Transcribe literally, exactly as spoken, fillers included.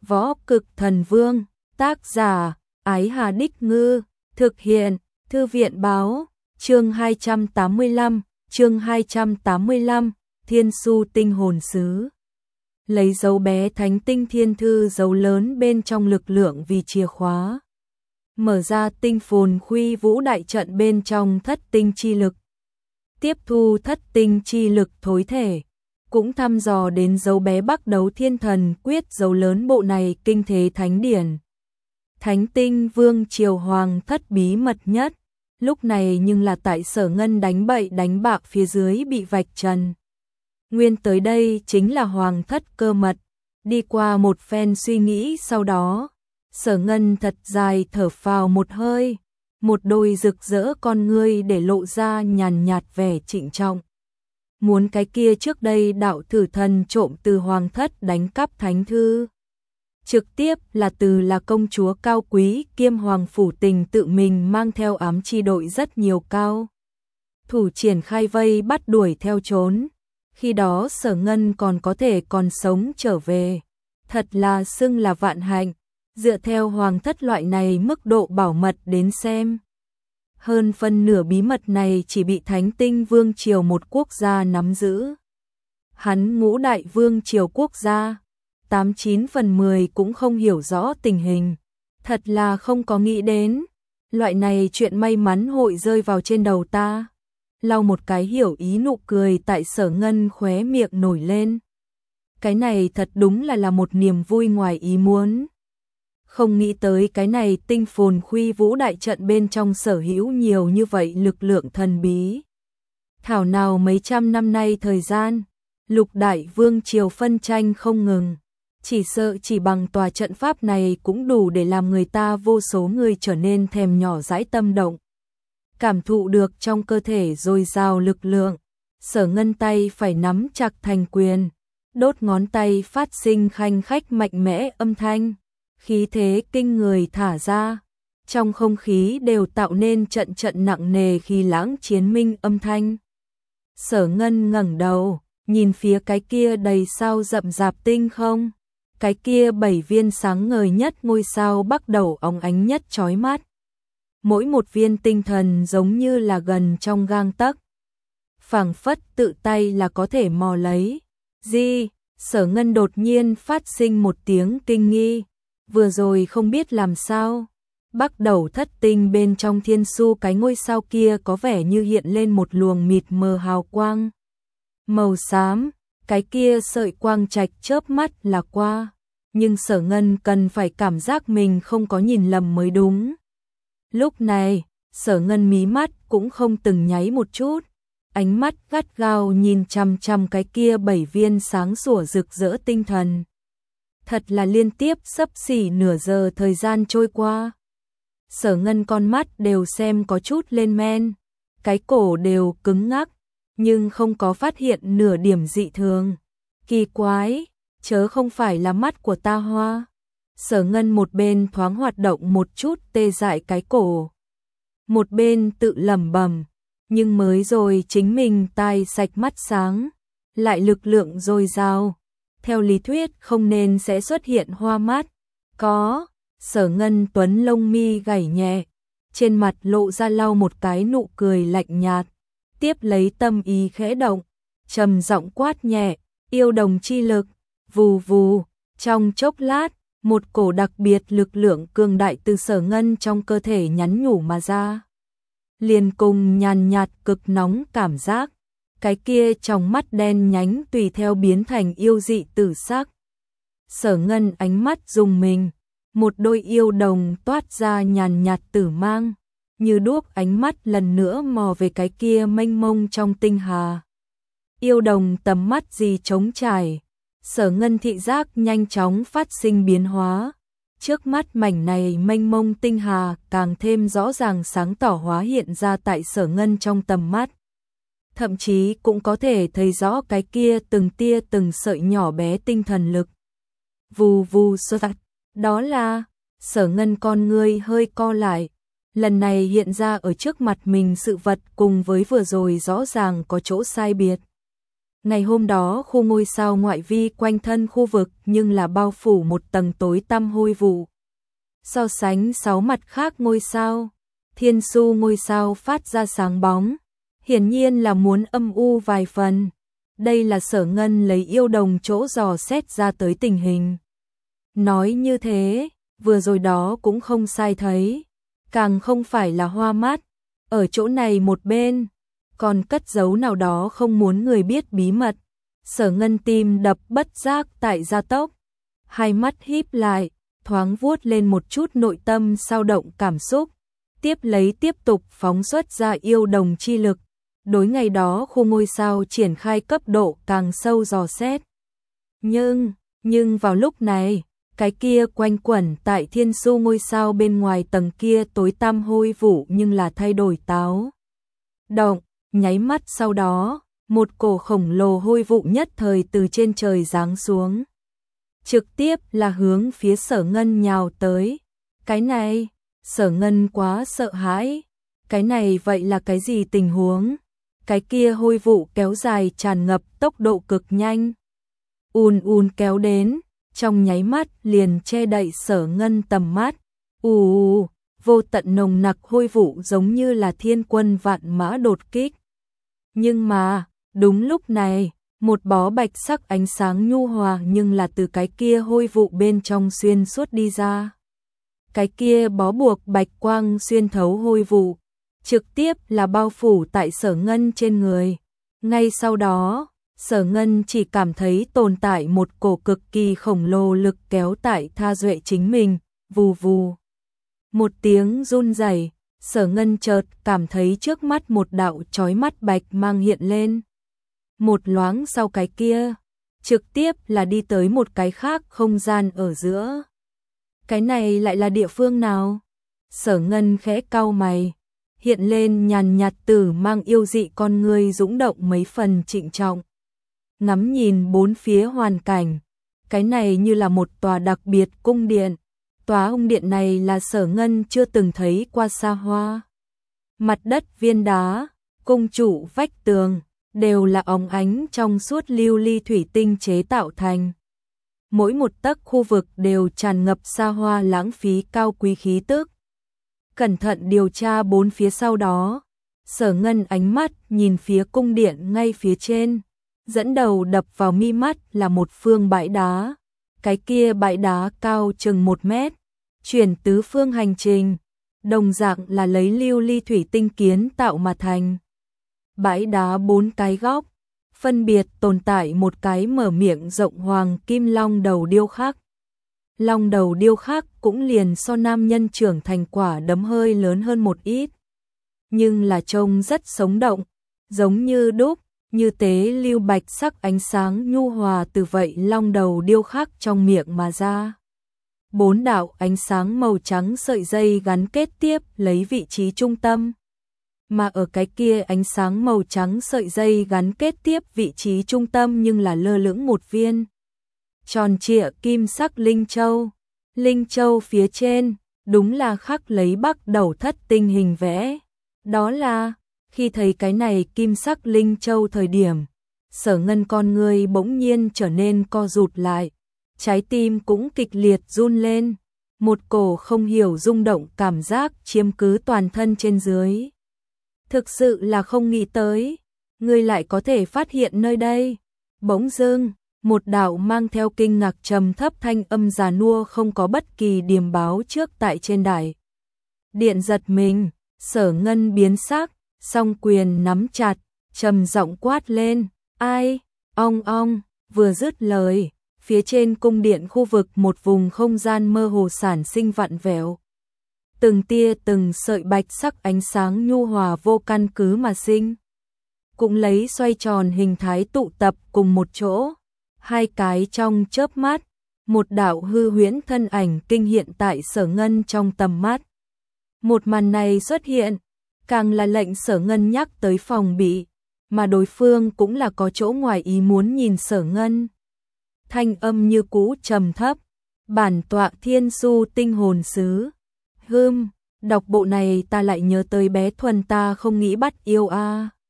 Võ Cực Thần Vương, tác giả, Ái Hà Đích Ngư, thực hiện, Thư viện Báo, chương hai trăm tám mươi lăm, chương hai trăm tám mươi lăm, Thiên Su Tinh Hồn Sứ. Lấy dấu bé Thánh Tinh Thiên Thư dấu lớn bên trong lực lượng vì chìa khóa. Mở ra tinh phồn khuy vũ đại trận bên trong thất tinh chi lực. Tiếp thu thất tinh chi lực thối thể. Cũng thăm dò đến dấu bé Bắc Đấu Thiên Thần quyết dấu lớn bộ này kinh thế thánh điển. Thánh Tinh Vương Triều Hoàng thất bí mật nhất. Lúc này nhưng là tại Sở Ngân đánh bậy đánh bạc phía dưới bị vạch trần. Nguyên tới đây chính là Hoàng thất cơ mật. Đi qua một phen suy nghĩ sau đó, Sở Ngân thật dài thở phào một hơi, một đôi rực rỡ con ngươi để lộ ra nhàn nhạt vẻ trịnh trọng. Muốn cái kia trước đây đạo thử thần trộm từ Hoàng thất đánh cắp thánh thư. Trực tiếp là từ là công chúa cao quý kiêm Hoàng Phủ Tình tự mình mang theo ám chi đội rất nhiều cao. Thủ triển khai vây bắt đuổi theo trốn. Khi đó Sở Ngân còn có thể còn sống trở về. Thật là xưng là vạn hạnh. Dựa theo Hoàng thất loại này mức độ bảo mật đến xem. Hơn phân nửa bí mật này chỉ bị Thánh Tinh Vương Triều một quốc gia nắm giữ. Hắn ngũ đại vương triều quốc gia, tám chín phần mười cũng không hiểu rõ tình hình. Thật là không có nghĩ đến, loại này chuyện may mắn hội rơi vào trên đầu ta. Lau một cái hiểu ý nụ cười tại Sở Ngân khóe miệng nổi lên. Cái này thật đúng là là một niềm vui ngoài ý muốn. Không nghĩ tới cái này tinh phồn khuy vũ đại trận bên trong sở hữu nhiều như vậy lực lượng thần bí. Thảo nào mấy trăm năm nay thời gian, lục đại vương triều phân tranh không ngừng. Chỉ sợ chỉ bằng tòa trận pháp này cũng đủ để làm người ta vô số người trở nên thèm nhỏ dãi tâm động. Cảm thụ được trong cơ thể dồi dào lực lượng, Sở Ngân tay phải nắm chặt thành quyền, đốt ngón tay phát sinh khanh khách mạnh mẽ âm thanh. Khí thế kinh người thả ra, trong không khí đều tạo nên trận trận nặng nề khi lãng chiến minh âm thanh. Sở Ngân ngẩng đầu, nhìn phía cái kia đầy sao rậm rạp tinh không, cái kia bảy viên sáng ngời nhất ngôi sao bắt đầu óng ánh nhất chói mắt. Mỗi một viên tinh thần giống như là gần trong gang tấc, phảng phất tự tay là có thể mò lấy. Gì? Sở Ngân đột nhiên phát sinh một tiếng kinh nghi. Vừa rồi không biết làm sao, bắt đầu thất tinh bên trong thiên su cái ngôi sao kia có vẻ như hiện lên một luồng mịt mờ hào quang. Màu xám, cái kia sợi quang trạch chớp mắt là qua, nhưng Sở Ngân cần phải cảm giác mình không có nhìn lầm mới đúng. Lúc này, Sở Ngân mí mắt cũng không từng nháy một chút, ánh mắt gắt gao nhìn chằm chằm cái kia bảy viên sáng sủa rực rỡ tinh thần. Thật là liên tiếp xấp xỉ nửa giờ thời gian trôi qua. Sở Ngân con mắt đều xem có chút lên men, cái cổ đều cứng ngắc, nhưng không có phát hiện nửa điểm dị thường. Kỳ quái, chớ không phải là mắt của ta hoa. Sở Ngân một bên thoáng hoạt động một chút tê dại cái cổ, một bên tự lẩm bẩm, nhưng mới rồi chính mình tai sạch mắt sáng, lại lực lượng dồi dào. Theo lý thuyết không nên sẽ xuất hiện hoa mắt. Có, Sở Ngân tuấn lông mi gảy nhẹ, trên mặt lộ ra lau một cái nụ cười lạnh nhạt, tiếp lấy tâm ý khẽ động, trầm giọng quát nhẹ, yêu đồng chi lực, vù vù, trong chốc lát, một cổ đặc biệt lực lượng cường đại từ Sở Ngân trong cơ thể nhắn nhủ mà ra. Liền cùng nhàn nhạt cực nóng cảm giác. Cái kia trong mắt đen nhánh tùy theo biến thành yêu dị tử sắc. Sở Ngân ánh mắt rùng mình, một đôi yêu đồng toát ra nhàn nhạt tử mang, như đuốc ánh mắt lần nữa mò về cái kia mênh mông trong tinh hà. Yêu đồng tầm mắt gì trống trải, Sở Ngân thị giác nhanh chóng phát sinh biến hóa. Trước mắt mảnh này mênh mông tinh hà càng thêm rõ ràng sáng tỏ hóa hiện ra tại Sở Ngân trong tầm mắt. Thậm chí cũng có thể thấy rõ cái kia từng tia từng sợi nhỏ bé tinh thần lực. Vù vù sơ tạch, đó là, Sở Ngân con ngươi hơi co lại. Lần này hiện ra ở trước mặt mình sự vật cùng với vừa rồi rõ ràng có chỗ sai biệt. Ngày hôm đó khu ngôi sao ngoại vi quanh thân khu vực nhưng là bao phủ một tầng tối tăm hôi vụ. So sánh sáu mặt khác ngôi sao, Thiên Su ngôi sao phát ra sáng bóng, hiển nhiên là muốn âm u vài phần. Đây là Sở Ngân lấy yêu đồng chỗ dò xét ra tới tình hình. Nói như thế, vừa rồi đó cũng không sai thấy, càng không phải là hoa mắt, ở chỗ này một bên, còn cất giấu nào đó không muốn người biết bí mật. Sở Ngân tim đập bất giác tại gia tốc, hai mắt híp lại, thoáng vuốt lên một chút nội tâm sao động cảm xúc, tiếp lấy tiếp tục phóng xuất ra yêu đồng chi lực, đối ngày đó khu ngôi sao triển khai cấp độ càng sâu dò xét. Nhưng, nhưng vào lúc này, cái kia quanh quẩn tại Thiên Su ngôi sao bên ngoài tầng kia tối tăm hôi vụ nhưng là thay đổi táo động, nháy mắt sau đó, một cổ khổng lồ hôi vụ nhất thời từ trên trời giáng xuống. Trực tiếp là hướng phía Sở Ngân nhào tới. Cái này, Sở Ngân quá sợ hãi. Cái này vậy là cái gì tình huống? Cái kia hôi vụ kéo dài tràn ngập tốc độ cực nhanh. Ùn ùn kéo đến, trong nháy mắt liền che đậy Sở Ngân tầm mắt. Ù, vô tận nồng nặc hôi vụ giống như là thiên quân vạn mã đột kích. Nhưng mà, đúng lúc này, một bó bạch sắc ánh sáng nhu hòa nhưng là từ cái kia hôi vụ bên trong xuyên suốt đi ra. Cái kia bó buộc bạch quang xuyên thấu hôi vụ, trực tiếp là bao phủ tại Sở Ngân trên người. Ngay sau đó, Sở Ngân chỉ cảm thấy tồn tại một cổ cực kỳ khổng lồ lực kéo tại tha duệ chính mình, vù vù. Một tiếng run rẩy, Sở Ngân chợt cảm thấy trước mắt một đạo chói mắt bạch mang hiện lên. Một loáng sau cái kia, trực tiếp là đi tới một cái khác không gian ở giữa. Cái này lại là địa phương nào? Sở Ngân khẽ cau mày, hiện lên nhàn nhạt tử mang yêu dị con người dũng động mấy phần trịnh trọng. Ngắm nhìn bốn phía hoàn cảnh, cái này như là một tòa đặc biệt cung điện. Tòa cung điện này là Sở Ngân chưa từng thấy qua xa hoa. Mặt đất viên đá, cung trụ vách tường, đều là óng ánh trong suốt lưu ly thủy tinh chế tạo thành. Mỗi một tấc khu vực đều tràn ngập xa hoa lãng phí cao quý khí tức. Cẩn thận điều tra bốn phía sau đó, Sở Ngân ánh mắt nhìn phía cung điện ngay phía trên, dẫn đầu đập vào mi mắt là một phương bãi đá. Cái kia bãi đá cao chừng một mét, chuyển tứ phương hành trình, đồng dạng là lấy lưu ly thủy tinh kiến tạo mà thành. Bãi đá bốn cái góc, phân biệt tồn tại một cái mở miệng rộng hoàng kim long đầu điêu khắc. Long đầu điêu khắc cũng liền so nam nhân trưởng thành quả đấm hơi lớn hơn một ít. Nhưng là trông rất sống động, giống như đúc, như tế lưu bạch sắc ánh sáng nhu hòa từ vậy long đầu điêu khắc trong miệng mà ra. Bốn đạo ánh sáng màu trắng sợi dây gắn kết tiếp lấy vị trí trung tâm. Mà ở cái kia ánh sáng màu trắng sợi dây gắn kết tiếp vị trí trung tâm nhưng là lơ lửng một viên tròn trịa kim sắc linh châu. Linh châu phía trên, đúng là khắc lấy bắc đầu thất tinh hình vẽ. Đó là, khi thấy cái này kim sắc linh châu thời điểm, Sở Ngân con người bỗng nhiên trở nên co rụt lại. Trái tim cũng kịch liệt run lên, một cổ không hiểu rung động cảm giác chiếm cứ toàn thân trên dưới. Thực sự là không nghĩ tới, ngươi lại có thể phát hiện nơi đây. Bỗng dưng, một đạo mang theo kinh ngạc trầm thấp thanh âm già nua không có bất kỳ điềm báo trước tại trên đài điện giật mình. Sở Ngân biến sắc, song quyền nắm chặt, trầm giọng quát lên, ai, ong ong, vừa dứt lời, phía trên cung điện khu vực một vùng không gian mơ hồ sản sinh vặn vẹo. Từng tia từng sợi bạch sắc ánh sáng nhu hòa vô căn cứ mà sinh. Cũng lấy xoay tròn hình thái tụ tập cùng một chỗ. Hai cái trong chớp mắt, một đạo hư huyễn thân ảnh kinh hiện tại Sở Ngân trong tầm mắt. Một màn này xuất hiện, càng là lệnh Sở Ngân nhắc tới phòng bị, mà đối phương cũng là có chỗ ngoài ý muốn nhìn Sở Ngân. Thanh âm như cũ trầm thấp, bản tọa Thiên Su tinh hồn sứ. Hừm, đọc bộ này ta lại nhớ tới bé Thuần ta không nghĩ bắt yêu a. À.